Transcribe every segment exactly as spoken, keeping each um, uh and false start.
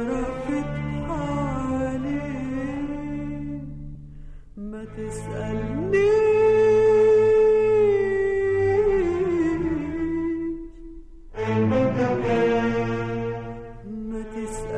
رفرفت حواليك ما تسألنيش ما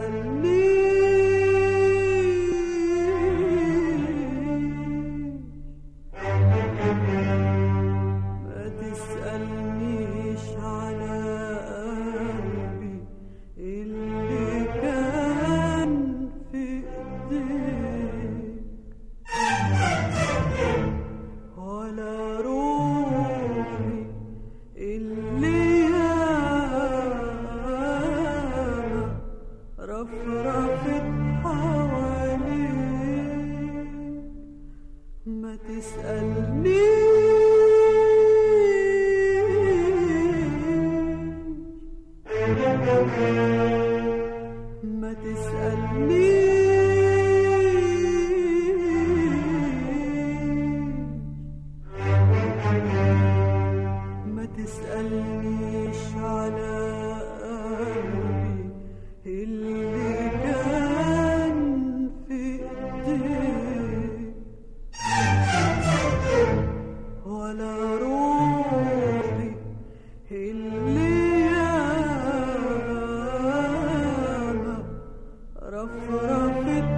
تسألنيش على قلبي اللي كان في ايديك ولا روحي اللي ياما رفرفت حواليك ما تسألنيش ما تسألنيش ما تسألنيش على قلبي اللي كان في ايديك ولا روحي اللي ياما رفرفت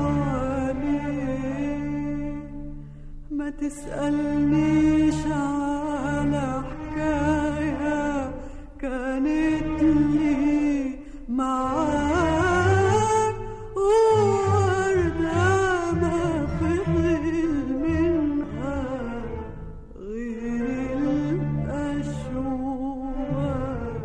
حواليك ما تسألنيش على حكاية كانت لي معاك ووردة ما فضل منها غير الأشواق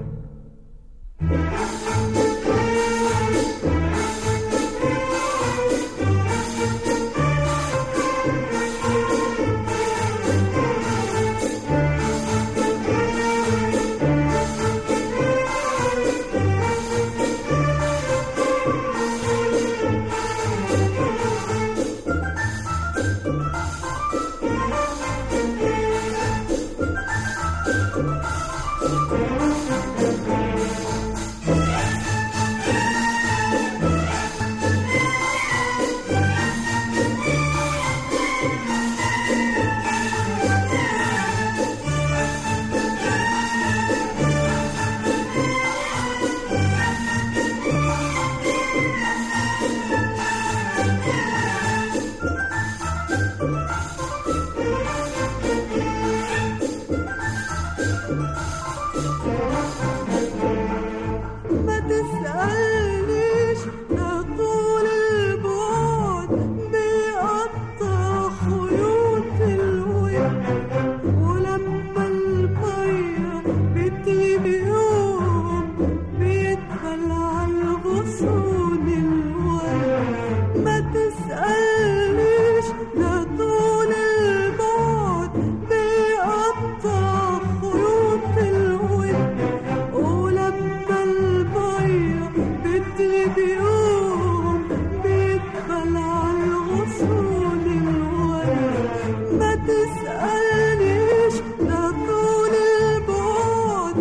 ما تسألنيش ده طول البعد بيقطع خيوط الود ولما المية بتغيب يوم بيدخل عالغصون الورد ما تسألنيش ده طول البعد بيقطع خيوط الود ولما المية بتغيب يوم بيدخل عالغصون الورد ما تسألنيش ده طول البعد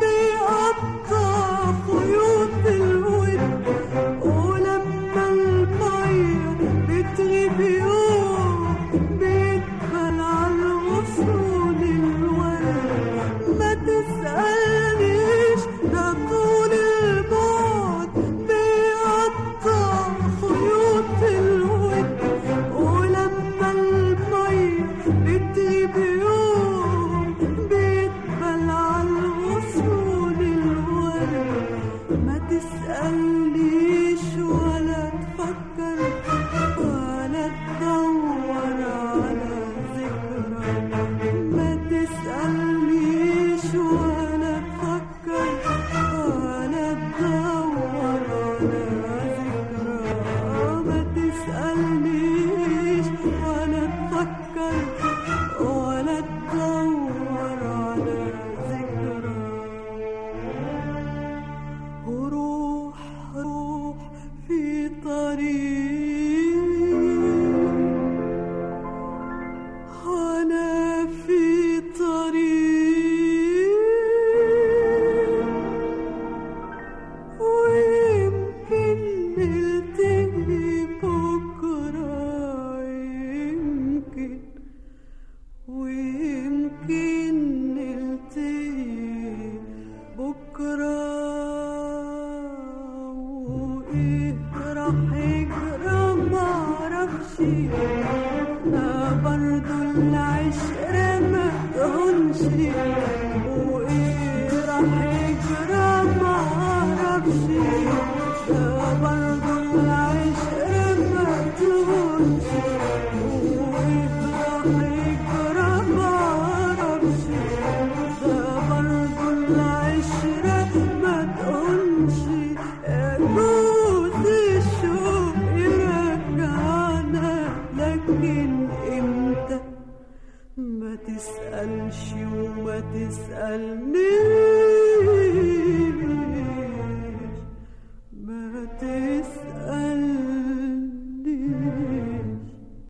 بيقطع خيوط الود ولما المية بتغيب يوم بيدخل عالغصون الورد ما تسألنيش ده طول البعد بيقطع خيوط الود ولما المية بتغيب يوم بيدخل عالغصون الورد ما تسألنيش ولا تفكر ولا تدور على ذكرى ما تسألنيش ولا تفكر ولا تدور على ذكرى ما تسألنيش ولا تفكر ولا تدور على ذكرى وروح روح في طريق أنا في طريق ويمكن راح يجرى معرفش، ده برضو العشرة ما تهونش، وايه راح يجرى معرفش، ده برضو العشرة ما تهونش، وايه راح يجرى معرفش، ده برضو العشرة ما تهونش. جوز الشوق يرجعنا، لكن امتى؟ ما تسألش وما تسألنيش.